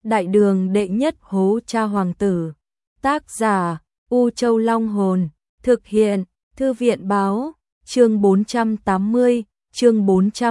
Đại đường đệ nhất hố cha hoàng tử. Tác giả U Châu Long Hồn. Thực hiện Thư viện Báo. Chương 480. Chương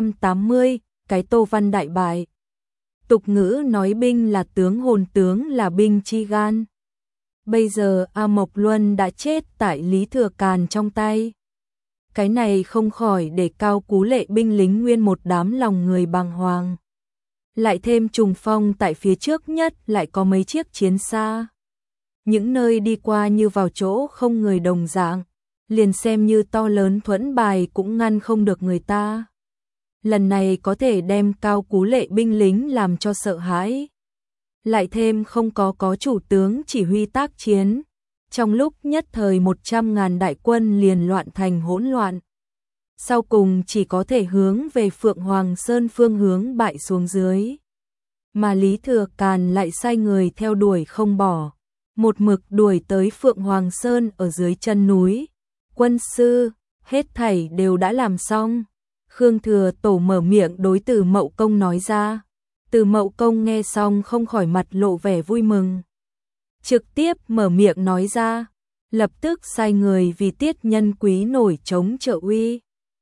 480. Cái Tô Văn đại bại. Tục ngữ nói binh là tướng, hồn tướng là binh chi gan. Bây giờ A Mộc Luân đã chết tại Lý Thừa Càn trong tay. Cái này không khỏi để Cao Cú Lệ binh lính nguyên một đám lòng người bàng hoàng. Lại thêm trùng phong tại phía trước nhất lại có mấy chiếc chiến xa. Những nơi đi qua như vào chỗ không người đồng dạng, liền xem như to lớn thuẫn bài cũng ngăn không được người ta. Lần này có thể đem Cao Cú Lệ binh lính làm cho sợ hãi. Lại thêm không có chủ tướng chỉ huy tác chiến. Trong lúc nhất thời 100.000 đại quân liền loạn thành hỗn loạn. Sau cùng chỉ có thể hướng về Phượng Hoàng Sơn phương hướng bại xuống dưới. Mà Lý Thừa Càn lại sai người theo đuổi không bỏ. Một mực đuổi tới Phượng Hoàng Sơn ở dưới chân núi. Quân sư, hết thảy đều đã làm xong. Khương Thừa Tổ mở miệng đối Từ Mậu Công nói ra. Từ Mậu Công nghe xong không khỏi mặt lộ vẻ vui mừng. Trực tiếp mở miệng nói ra, lập tức sai người vì Tiết Nhân Quý nổi trống trợ uy.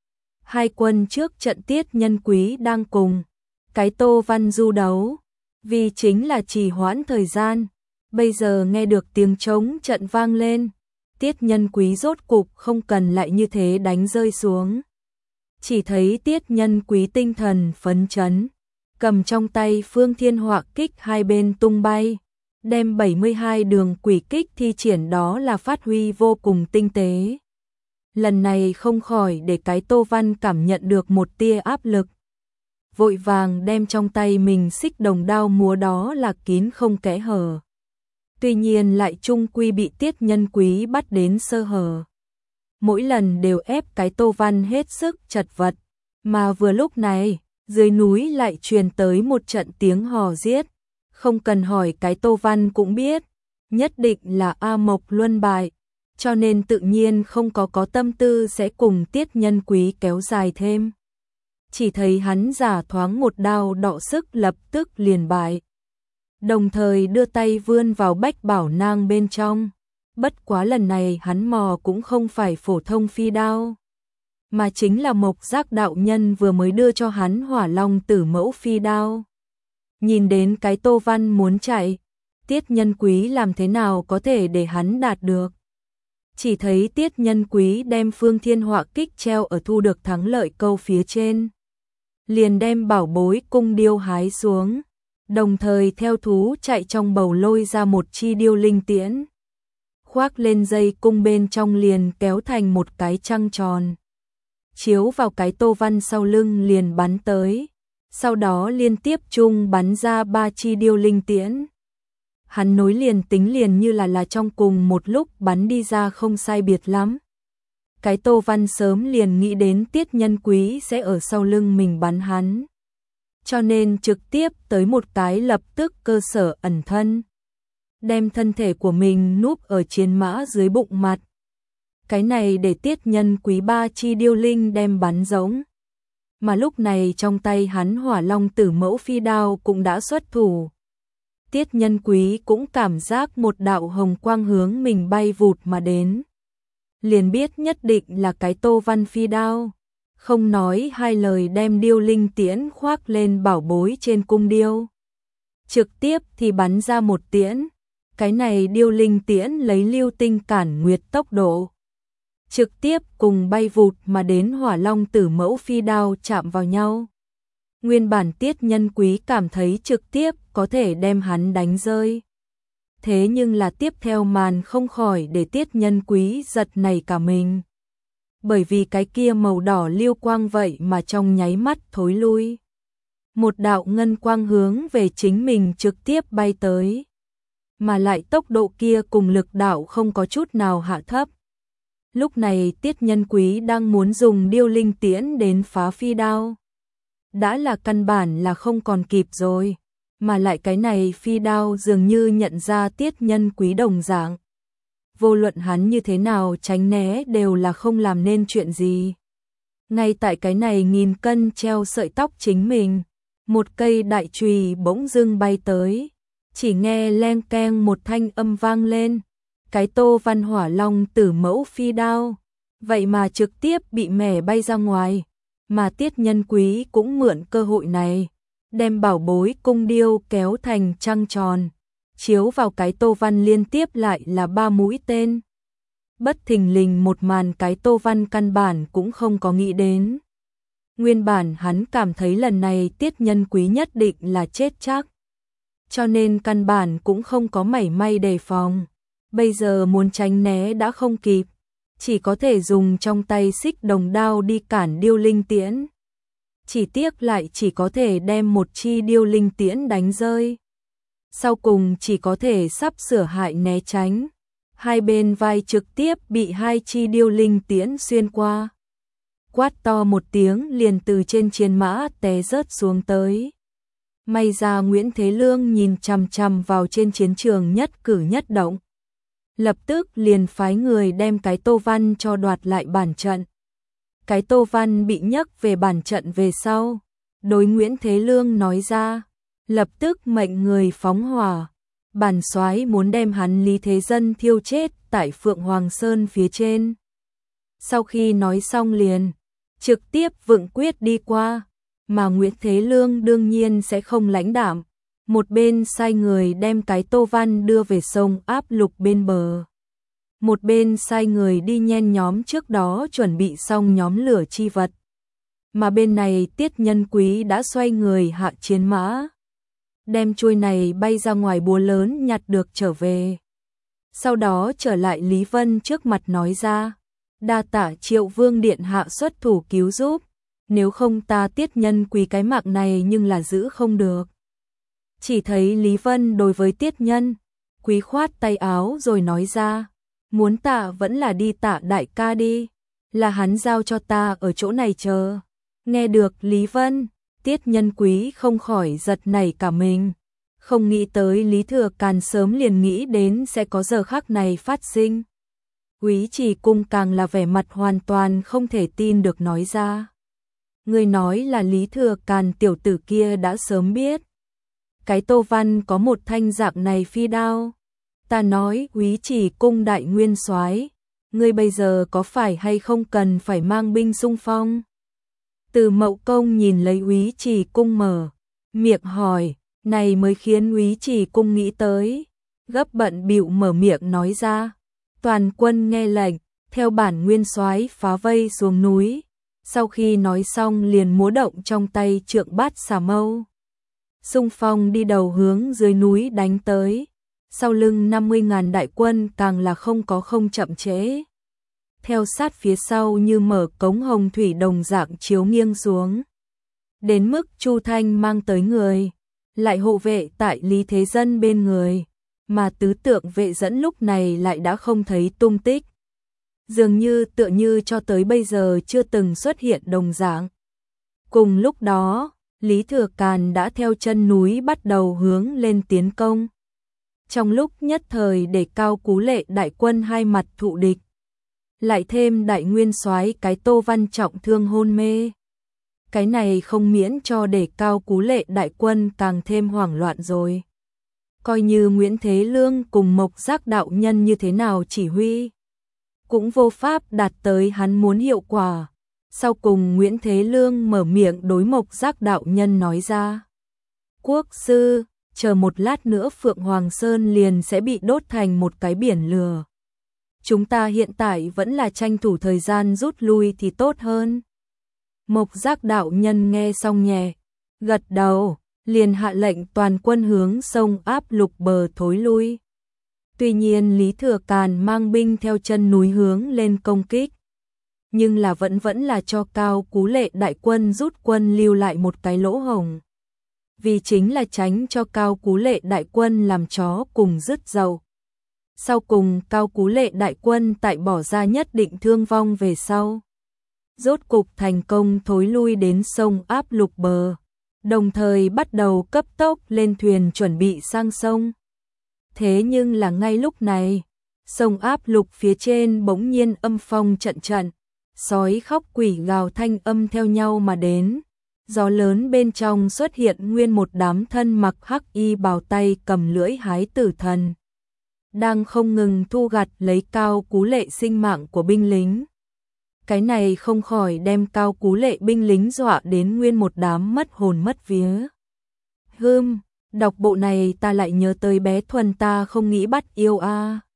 Hai quân trước trận Tiết Nhân Quý đang cùng cái Tô Văn du đấu, vì chính là trì hoãn thời gian. Bây giờ nghe được tiếng trống trận vang lên, Tiết Nhân Quý rốt cục không cần lại như thế đánh rơi xuống. Chỉ thấy Tiết Nhân Quý tinh thần phấn chấn, cầm trong tay Phương Thiên Họa kích hai bên tung bay, đem 72 đường quỷ kích thi triển đó là phát huy vô cùng tinh tế. Lần này không khỏi để cái Tô Văn cảm nhận được một tia áp lực. Vội vàng đem trong tay mình xích đồng đao múa đó là kín không kẽ hở. Tuy nhiên lại chung quy bị Tiết Nhân Quý bắt đến sơ hở. Mỗi lần đều ép cái Tô Văn hết sức chật vật. Mà vừa lúc này, dưới núi lại truyền tới một trận tiếng hò giết. Không cần hỏi cái Tô Văn cũng biết, nhất định là A Mộc Luân bại, cho nên tự nhiên không có tâm tư sẽ cùng Tiết Nhân Quý kéo dài thêm. Chỉ thấy hắn giả thoáng một đao đọ sức lập tức liền bại. Đồng thời đưa tay vươn vào bách bảo nang bên trong. Bất quá lần này hắn mò cũng không phải phổ thông phi đao, mà chính là Mộc Giác đạo nhân vừa mới đưa cho hắn Hỏa Long Tử Mẫu phi đao. Nhìn đến cái Tô Văn muốn chạy, Tiết Nhân Quý làm thế nào có thể để hắn đạt được. Chỉ thấy Tiết Nhân Quý đem Phương Thiên Họa kích treo ở thu được thắng lợi câu phía trên. Liền đem bảo bối cung điêu hái xuống, đồng thời theo thú chạy trong bầu lôi ra một chi điêu linh tiễn. Khoác lên dây cung bên trong liền kéo thành một cái trăng tròn. Chiếu vào cái Tô Văn sau lưng liền bắn tới. Sau đó liên tiếp chung bắn ra 3 chi điêu linh tiễn. Hắn nối liền tính liền như là trong cùng một lúc bắn đi ra không sai biệt lắm. Cái Tô Văn sớm liền nghĩ đến Tiết Nhân Quý sẽ ở sau lưng mình bắn hắn. Cho nên trực tiếp tới một cái lập tức cơ sở ẩn thân. Đem thân thể của mình núp ở chiến mã dưới bụng mặt. Cái này để Tiết Nhân Quý 3 chi điêu linh đem bắn giống. Mà lúc này trong tay hắn Hỏa Long Tử Mẫu phi đao cũng đã xuất thủ. Tiết Nhân Quý cũng cảm giác một đạo hồng quang hướng mình bay vụt mà đến. Liền biết nhất định là cái Tô Văn phi đao. Không nói hai lời đem điêu linh tiễn khoác lên bảo bối trên cung điêu. Trực tiếp thì bắn ra một tiễn. Cái này điêu linh tiễn lấy lưu tinh cản nguyệt tốc độ. Trực tiếp cùng bay vụt mà đến Hỏa Long Tử Mẫu phi đao chạm vào nhau. Nguyên bản Tiết Nhân Quý cảm thấy trực tiếp có thể đem hắn đánh rơi. Thế nhưng là tiếp theo màn không khỏi để Tiết Nhân Quý giật nảy cả mình. Bởi vì cái kia màu đỏ liêu quang vậy mà trong nháy mắt thối lui. Một đạo ngân quang hướng về chính mình trực tiếp bay tới. Mà lại tốc độ kia cùng lực đạo không có chút nào hạ thấp. Lúc này Tiết Nhân Quý đang muốn dùng điêu linh tiễn đến phá phi đao. Đã là căn bản là không còn kịp rồi. Mà lại cái này phi đao dường như nhận ra Tiết Nhân Quý đồng dạng. Vô luận hắn như thế nào tránh né đều là không làm nên chuyện gì. Ngay tại cái này nghìn cân treo sợi tóc chính mình, một cây đại chùy bỗng dưng bay tới. Chỉ nghe leng keng một thanh âm vang lên, cái Tô Văn Hỏa Long Tử mẫu phi đao, vậy mà trực tiếp bị mẻ bay ra ngoài, mà Tiết Nhân Quý cũng mượn cơ hội này, đem bảo bối cung điêu kéo thành trăng tròn, chiếu vào cái Tô Văn liên tiếp lại là 3 mũi tên. Bất thình lình một màn cái Tô Văn căn bản cũng không có nghĩ đến. Nguyên bản hắn cảm thấy lần này Tiết Nhân Quý nhất định là chết chắc, cho nên căn bản cũng không có mảy may đề phòng. Bây giờ muốn tránh né đã không kịp, chỉ có thể dùng trong tay xích đồng đao đi cản điêu linh tiễn. Chỉ tiếc lại chỉ có thể đem một chi điêu linh tiễn đánh rơi. Sau cùng chỉ có thể sắp sửa hại né tránh. Hai bên vai trực tiếp bị hai chi điêu linh tiễn xuyên qua. Quát to một tiếng liền từ trên chiến mã té rớt xuống tới. May ra Nguyễn Thế Lương nhìn chằm chằm vào trên chiến trường nhất cử nhất động. Lập tức liền phái người đem cái Tô Văn cho đoạt lại bản trận. Cái Tô Văn bị nhấc về bản trận về sau, đối Nguyễn Thế Lương nói ra, lập tức mệnh người phóng hỏa. Bản soái muốn đem hắn Lý Thế Dân thiêu chết tại Phượng Hoàng Sơn phía trên. Sau khi nói xong liền trực tiếp vựng quyết đi qua, mà Nguyễn Thế Lương đương nhiên sẽ không lãnh đạm, một bên sai người đem cái Tô Văn đưa về sông Áp Lục bên bờ, một bên sai người đi nhen nhóm trước đó chuẩn bị xong nhóm lửa chi vật. Mà bên này Tiết Nhân Quý đã xoay người hạ chiến mã, đem chuôi này bay ra ngoài búa lớn nhặt được trở về. Sau đó trở lại Lý Vân trước mặt nói ra, đa tạ Triệu Vương điện hạ xuất thủ cứu giúp, nếu không ta Tiết Nhân Quý cái mạng này nhưng là giữ không được. Chỉ thấy Lý Vân đối với Tiết Nhân Quý khoát tay áo rồi nói ra, muốn tạ vẫn là đi tạ đại ca đi, là hắn giao cho ta ở chỗ này chờ. Nghe được Lý Vân, Tiết Nhân Quý không khỏi giật nảy cả mình, không nghĩ tới Lý Thừa Càn sớm liền nghĩ đến sẽ có giờ khắc này phát sinh. Úy Trì Cung càng là vẻ mặt hoàn toàn không thể tin được nói ra. Người nói là Lý Thừa Càn tiểu tử kia đã sớm biết. Cái Tô Văn có một thanh dạng này phi đao. Ta nói Úy Trì Cung đại nguyên soái, ngươi bây giờ có phải hay không cần phải mang binh xung phong? Từ Mậu Công nhìn lấy Úy Trì Cung mở miệng hỏi, này mới khiến Úy Trì Cung nghĩ tới, gấp bận bịu mở miệng nói ra, toàn quân nghe lệnh, theo bản nguyên soái phá vây xuống núi. Sau khi nói xong liền múa động trong tay trượng bát xà mâu, xung phong đi đầu hướng dưới núi đánh tới. Sau lưng 50.000 đại quân càng là không chậm trễ, theo sát phía sau như mở cống hồng thủy đồng dạng chiếu nghiêng xuống. Đến mức Chu Thanh mang tới người, lại hộ vệ tại Lý Thế Dân bên người, mà tứ tượng vệ dẫn lúc này lại đã không thấy tung tích. Dường như tựa như cho tới bây giờ chưa từng xuất hiện đồng dạng. Cùng lúc đó, Lý Thừa Càn đã theo chân núi bắt đầu hướng lên tiến công. Trong lúc nhất thời để Cao Cú Lệ đại quân hai mặt thụ địch, lại thêm đại nguyên soái cái Tô Văn trọng thương hôn mê. Cái này không miễn cho để Cao Cú Lệ đại quân càng thêm hoảng loạn rồi. Coi như Nguyễn Thế Lương cùng Mộc Giác đạo nhân như thế nào chỉ huy, cũng vô pháp đạt tới hắn muốn hiệu quả. Sau cùng Nguyễn Thế Lương mở miệng đối Mộc Giác đạo nhân nói ra, quốc sư, chờ một lát nữa Phượng Hoàng Sơn liền sẽ bị đốt thành một cái biển lửa. Chúng ta hiện tại vẫn là tranh thủ thời gian rút lui thì tốt hơn. Mộc Giác đạo nhân nghe xong nhẹ gật đầu, liền hạ lệnh toàn quân hướng sông Áp Lục bờ thối lui. Tuy nhiên Lý Thừa Càn mang binh theo chân núi hướng lên công kích, nhưng là vẫn là cho Cao Cú Lệ đại quân rút quân lưu lại một cái lỗ hổng. Vì chính là tránh cho Cao Cú Lệ đại quân làm chó cùng rứt dầu. Sau cùng Cao Cú Lệ đại quân tại bỏ ra nhất định thương vong về sau, rốt cục thành công thối lui đến sông Áp Lục bờ, đồng thời bắt đầu cấp tốc lên thuyền chuẩn bị sang sông. Thế nhưng là ngay lúc này, sông Áp Lục phía trên bỗng nhiên âm phong trận trận, sói khóc quỷ gào thanh âm theo nhau mà đến, Gió lớn bên trong xuất hiện nguyên một đám thân mặc hắc y bào tay cầm lưỡi hái tử thần. Đang không ngừng thu gặt lấy Cao Cú Lệ sinh mạng của binh lính. Cái này không khỏi đem Cao Cú Lệ binh lính dọa đến nguyên một đám mất hồn mất vía. Đọc bộ này ta lại nhớ tới bé Thuần ta không nghĩ bắt yêu a.